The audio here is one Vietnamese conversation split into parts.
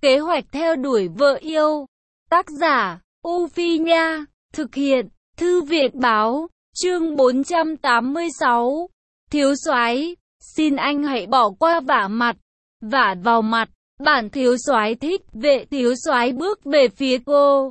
Kế hoạch theo đuổi vợ yêu. Tác giả, U Phi Nha. Thực hiện, Thư viện Báo. Chương 486. Thiếu soái, xin anh hãy bỏ qua vả mặt. Vả vào mặt. Bản thiếu soái thích. Vệ thiếu soái bước về phía cô,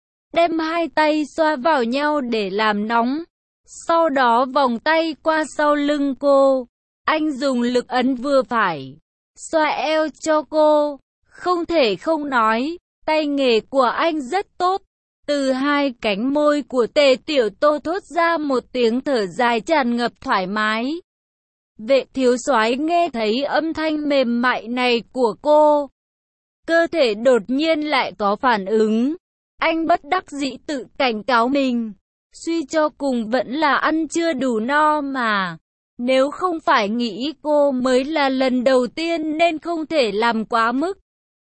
đem hai tay xoa vào nhau để làm nóng. Sau đó vòng tay qua sau lưng cô. Anh dùng lực ấn vừa phải, xoa eo cho cô. Không thể không nói, tay nghề của anh rất tốt. Từ hai cánh môi của Tề Tiểu Tô thốt ra một tiếng thở dài tràn ngập thoải mái. Vệ thiếu soái nghe thấy âm thanh mềm mại này của cô, cơ thể đột nhiên lại có phản ứng. Anh bất đắc dĩ tự cảnh cáo mình, suy cho cùng vẫn là ăn chưa đủ no mà. Nếu không phải nghĩ cô mới là lần đầu tiên nên không thể làm quá mức,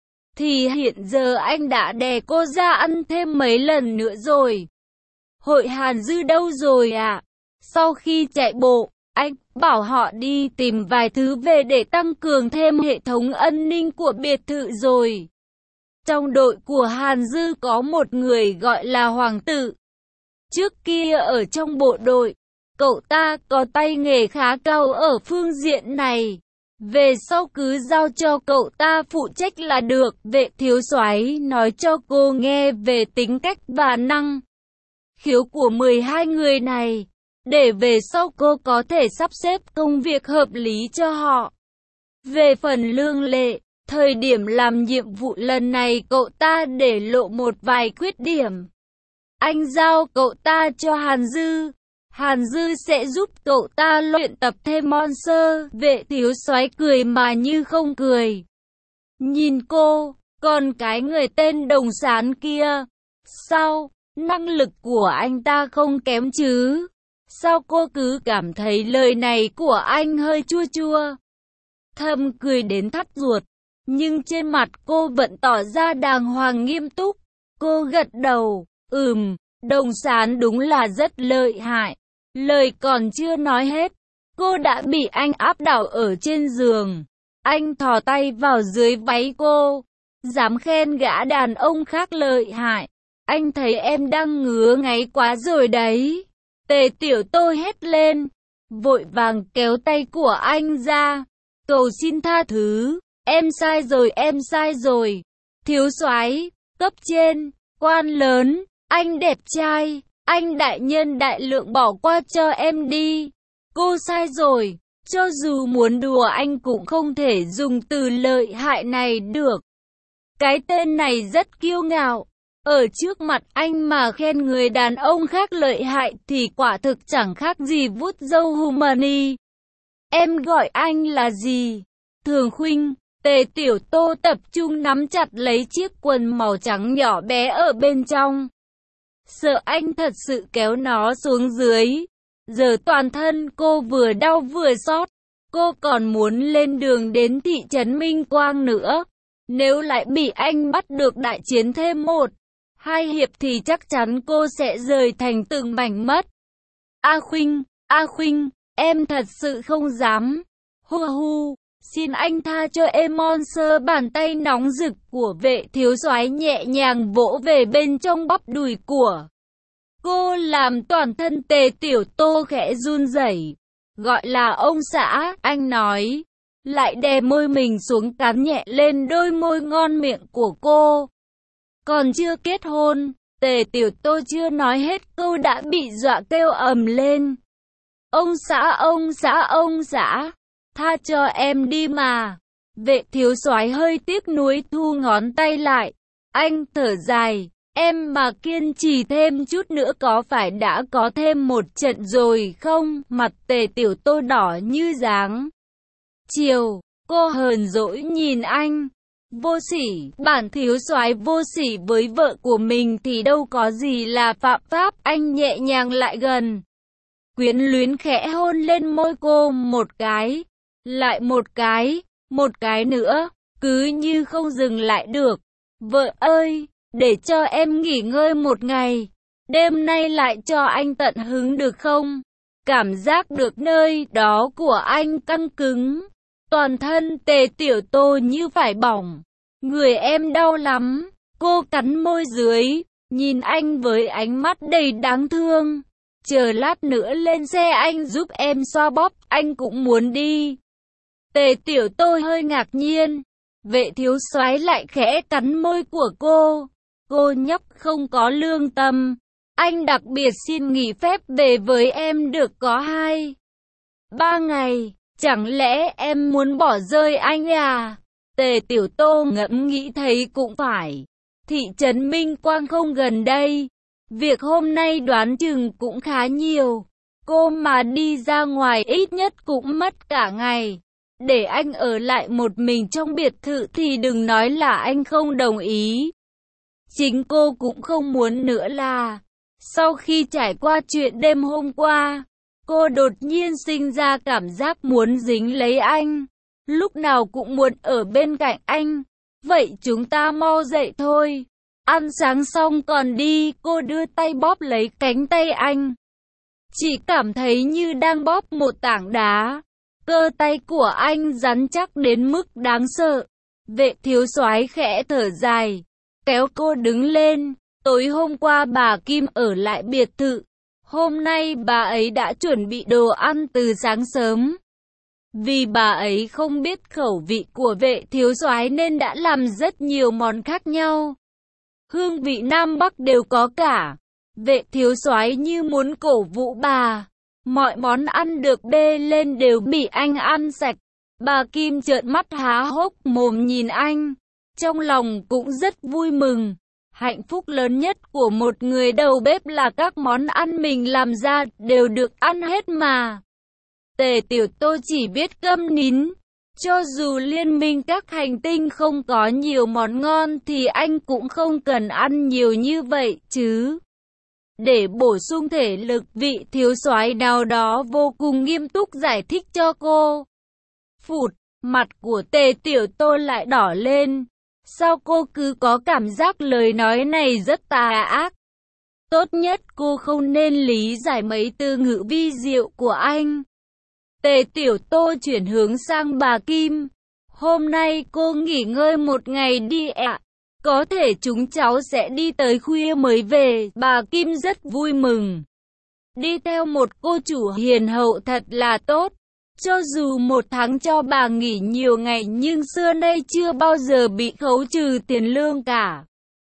thì hiện giờ anh đã đè cô ra ăn thêm mấy lần nữa rồi. Hội Hàn Dư đâu rồi ạ? Sau khi chạy bộ, anh bảo họ đi tìm vài thứ về để tăng cường thêm hệ thống an ninh của biệt thự rồi. Trong đội của Hàn Dư có một người gọi là Hoàng tử. Trước kia ở trong bộ đội, cậu ta có tay nghề khá cao ở phương diện này. Về sau cứ giao cho cậu ta phụ trách là được. Vệ thiếu soái nói cho cô nghe về tính cách và năng khiếu của 12 người này, để về sau cô có thể sắp xếp công việc hợp lý cho họ. Về phần lương lệ, thời điểm làm nhiệm vụ lần này cậu ta để lộ một vài khuyết điểm. Anh giao cậu ta cho Hàn Dư. Hàn Dư sẽ giúp cậu ta luyện tập thêm monster. Vệ thiếu soái cười mà như không cười. Nhìn cô, còn cái người tên Đồng Sán kia, sao, năng lực của anh ta không kém chứ? Sao cô cứ cảm thấy lời này của anh hơi chua chua? Thầm cười đến thắt ruột, nhưng trên mặt cô vẫn tỏ ra đàng hoàng nghiêm túc. Cô gật đầu, Đồng Sán đúng là rất lợi hại. Lời còn chưa nói hết, cô đã bị anh áp đảo ở trên giường. Anh thò tay vào dưới váy cô, dám khen gã đàn ông khác lợi hại. Anh thấy em đang ngứa ngáy quá rồi đấy. Tề Tiểu Tô hét lên, vội vàng kéo tay của anh ra, cầu xin tha thứ. Em sai rồi. Thiếu soái, cấp trên, quan lớn, anh đẹp trai, anh đại nhân đại lượng bỏ qua cho em đi. Cô sai rồi, cho dù muốn đùa anh cũng không thể dùng từ lợi hại này được. Cái tên này rất kiêu ngạo. Ở trước mặt anh mà khen người đàn ông khác lợi hại thì quả thực chẳng khác gì vuốt râu Humani. Em gọi anh là gì? Thường Khuynh. Tề Tiểu Tô tập trung nắm chặt lấy chiếc quần màu trắng nhỏ bé ở bên trong, sợ anh thật sự kéo nó xuống dưới. Giờ toàn thân cô vừa đau vừa xót. Cô còn muốn lên đường đến thị trấn Minh Quang nữa. Nếu lại bị anh bắt được đại chiến thêm 1-2 hiệp thì chắc chắn cô sẽ rời thành từng mảnh mất. A Khuynh, em thật sự không dám. Hu, xin anh tha cho em monster. Bàn tay nóng rực của vệ thiếu soái nhẹ nhàng vỗ về bên trong bắp đùi của cô, làm toàn thân Tề Tiểu Tô khẽ run rẩy. Gọi là ông xã, anh nói, lại đè môi mình xuống cắn nhẹ lên đôi môi ngon miệng của cô. Còn chưa kết hôn, Tề Tiểu Tô chưa nói hết câu đã bị dọa kêu ầm lên. Ông xã, tha cho em đi mà. Vệ thiếu soái hơi tiếc nuối thu ngón tay lại. Anh thở dài, em mà kiên trì thêm chút nữa có phải đã có thêm một trận rồi không? Mặt Tề Tiểu Tô đỏ như giáng chiều, cô hờn dỗi nhìn anh. Vô sỉ, bản thiếu soái vô sỉ với vợ của mình thì đâu có gì là phạm pháp. Anh nhẹ nhàng lại gần, quyến luyến khẽ hôn lên môi cô một cái, lại một cái nữa, cứ như không dừng lại được. Vợ ơi, để cho em nghỉ ngơi một ngày, đêm nay lại cho anh tận hứng được không? Cảm giác được nơi đó của anh căng cứng, toàn thân Tề Tiểu Tô như phải bỏng. Người em đau lắm. Cô cắn môi dưới, nhìn anh với ánh mắt đầy đáng thương. Chờ lát nữa lên xe anh giúp em xoa bóp, anh cũng muốn đi. Tề Tiểu Tô hơi ngạc nhiên. Vệ thiếu soái lại khẽ cắn môi của cô. Cô nhóc không có lương tâm. Anh đặc biệt xin nghỉ phép về với em được có 2-3 ngày. Chẳng lẽ em muốn bỏ rơi anh à? Tề Tiểu Tô ngẫm nghĩ thấy cũng phải. Thị trấn Minh Quang không gần đây. Việc hôm nay đoán chừng cũng khá nhiều. Cô mà đi ra ngoài ít nhất cũng mất cả ngày. Để anh ở lại một mình trong biệt thự thì đừng nói là anh không đồng ý. Chính cô cũng không muốn nữa là. Sau khi trải qua chuyện đêm hôm qua, cô đột nhiên sinh ra cảm giác muốn dính lấy anh. Lúc nào cũng muốn ở bên cạnh anh. Vậy chúng ta mau dậy thôi. Ăn sáng xong còn đi. Cô đưa tay bóp lấy cánh tay anh. Chỉ cảm thấy như đang bóp một tảng đá. Cơ tay của anh rắn chắc đến mức đáng sợ. Vệ thiếu soái khẽ thở dài, kéo cô đứng lên. Tối hôm qua bà Kim ở lại biệt thự. Hôm nay bà ấy đã chuẩn bị đồ ăn từ sáng sớm. Vì bà ấy không biết khẩu vị của vệ thiếu soái nên đã làm rất nhiều món khác nhau. Hương vị Nam Bắc đều có cả. Vệ thiếu soái như muốn cổ vũ bà. Mọi món ăn được bê lên đều bị anh ăn sạch. Bà Kim trợn mắt há hốc mồm nhìn anh. Trong lòng cũng rất vui mừng. Hạnh phúc lớn nhất của một người đầu bếp là các món ăn mình làm ra đều được ăn hết mà. Tề Tiểu Tô chỉ biết câm nín. Cho dù liên minh các hành tinh không có nhiều món ngon thì anh cũng không cần ăn nhiều như vậy chứ. Để bổ sung thể lực, vị thiếu soái nào đó vô cùng nghiêm túc giải thích cho cô. Phụt, mặt của Tề Tiểu Tô lại đỏ lên. Sao cô cứ có cảm giác lời nói này rất tà ác? Tốt nhất cô không nên lý giải mấy từ ngữ vi diệu của anh. Tề Tiểu Tô chuyển hướng sang bà Kim. Hôm nay cô nghỉ ngơi một ngày đi ạ. Có thể chúng cháu sẽ đi tới khuya mới về. Bà Kim rất vui mừng. Đi theo một cô chủ hiền hậu thật là tốt. Cho dù một tháng cho bà nghỉ nhiều ngày nhưng xưa nay chưa bao giờ bị khấu trừ tiền lương cả.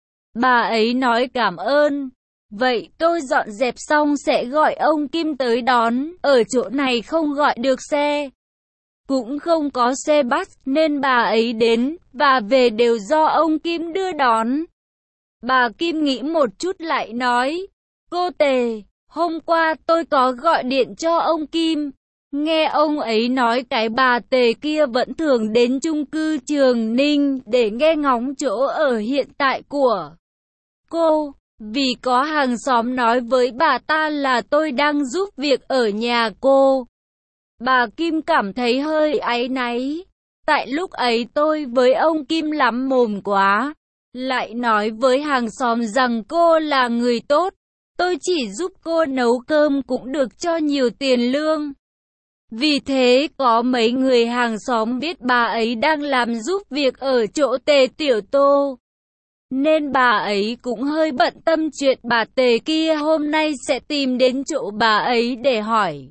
Bà ấy nói cảm ơn. Vậy tôi dọn dẹp xong sẽ gọi ông Kim tới đón. Ở chỗ này không gọi được xe. Cũng không có xe bus nên bà ấy đến và về đều do ông Kim đưa đón. Bà Kim nghĩ một chút lại nói. Cô Tề, hôm qua tôi có gọi điện cho ông Kim. Nghe ông ấy nói cái bà Tề kia vẫn thường đến chung cư Trường Ninh để nghe ngóng chỗ ở hiện tại của cô. Vì có hàng xóm nói với bà ta là tôi đang giúp việc ở nhà cô. Bà Kim cảm thấy hơi áy náy. Tại lúc ấy tôi với ông Kim lắm mồm quá. Lại nói với hàng xóm rằng cô là người tốt. Tôi chỉ giúp cô nấu cơm cũng được cho nhiều tiền lương. Vì thế có mấy người hàng xóm biết bà ấy đang làm giúp việc ở chỗ Tề Tiểu Tô. Nên bà ấy cũng hơi bận tâm chuyện bà Tề kia hôm nay sẽ tìm đến chỗ bà ấy để hỏi.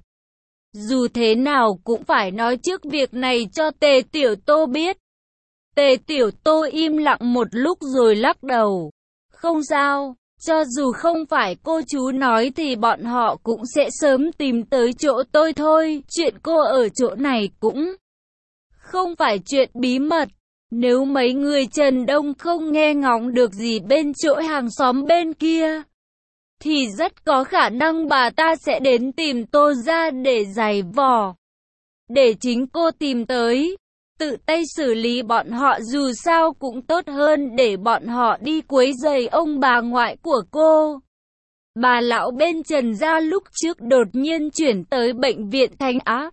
Dù thế nào cũng phải nói trước việc này cho Tề Tiểu Tô biết. Tề Tiểu Tô im lặng một lúc rồi lắc đầu. Không sao, cho dù không phải cô chú nói thì bọn họ cũng sẽ sớm tìm tới chỗ tôi thôi. Chuyện cô ở chỗ này cũng không phải chuyện bí mật. Nếu mấy người Trần Đông không nghe ngóng được gì bên chỗ hàng xóm bên kia, thì rất có khả năng bà ta sẽ đến tìm tôi ra để giày vò. Để chính cô tìm tới, tự tay xử lý bọn họ dù sao cũng tốt hơn để bọn họ đi quấy rầy ông bà ngoại của cô. Bà lão bên Trần gia lúc trước đột nhiên chuyển tới bệnh viện Thanh Á.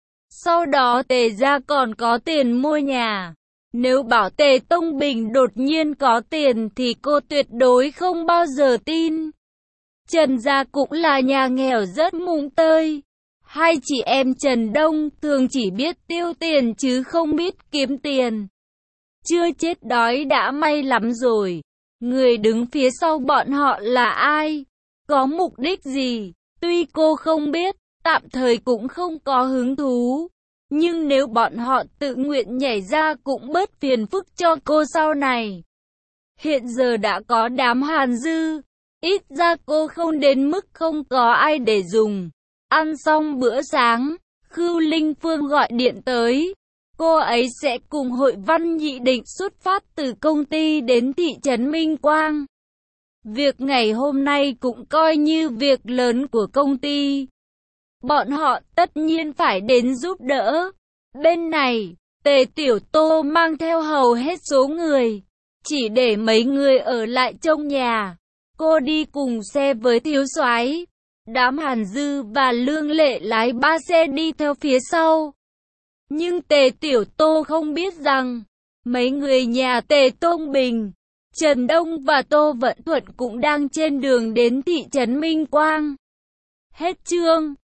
Sau đó Tề gia còn có tiền mua nhà. Nếu bảo Tề Tông Bình đột nhiên có tiền thì cô tuyệt đối không bao giờ tin. Trần gia cũng là nhà nghèo rất mùng tơi. Hai chị em Trần Đông thường chỉ biết tiêu tiền chứ không biết kiếm tiền. chưa chết đói đã may lắm rồi. Người đứng phía sau bọn họ là ai? Có mục đích gì? Tuy cô không biết, tạm thời cũng không có hứng thú. Nhưng nếu bọn họ tự nguyện nhảy ra cũng bớt phiền phức cho cô sau này. Hiện giờ đã có đám Hàn Dư, ít ra cô không đến mức không có ai để dùng. Ăn xong bữa sáng, Khưu Linh Phương gọi điện tới. Cô ấy sẽ cùng Hội Văn Nhị định xuất phát từ công ty đến thị trấn Minh Quang. Việc ngày hôm nay cũng coi như việc lớn của công ty. Bọn họ tất nhiên phải đến giúp đỡ. Bên này, Tề Tiểu Tô mang theo hầu hết số người, chỉ để mấy người ở lại trong nhà. Cô đi cùng xe với thiếu soái. Đám Hàn Dư và Lương Lệ lái 3 xe đi theo phía sau. Nhưng Tề Tiểu Tô không biết rằng, mấy người nhà Tề Tông Bình, Trần Đông và Tô Vận Thuận cũng đang trên đường đến thị trấn Minh Quang. Hết chương.